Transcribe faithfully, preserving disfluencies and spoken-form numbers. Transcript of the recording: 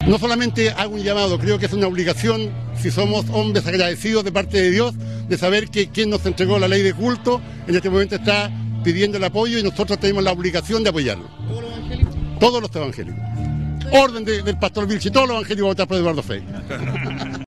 no solamente hago un llamado, creo que es una obligación, si somos hombres agradecidos de parte de Dios, de saber que quien nos entregó la ley de culto en este momento está pidiendo el apoyo y nosotros tenemos la obligación de apoyarlo. ¿Todos los evangélicos? Todos los evangélicos. Orden de, del pastor Vilchi, todos los evangélicos votar por Eduardo Frei.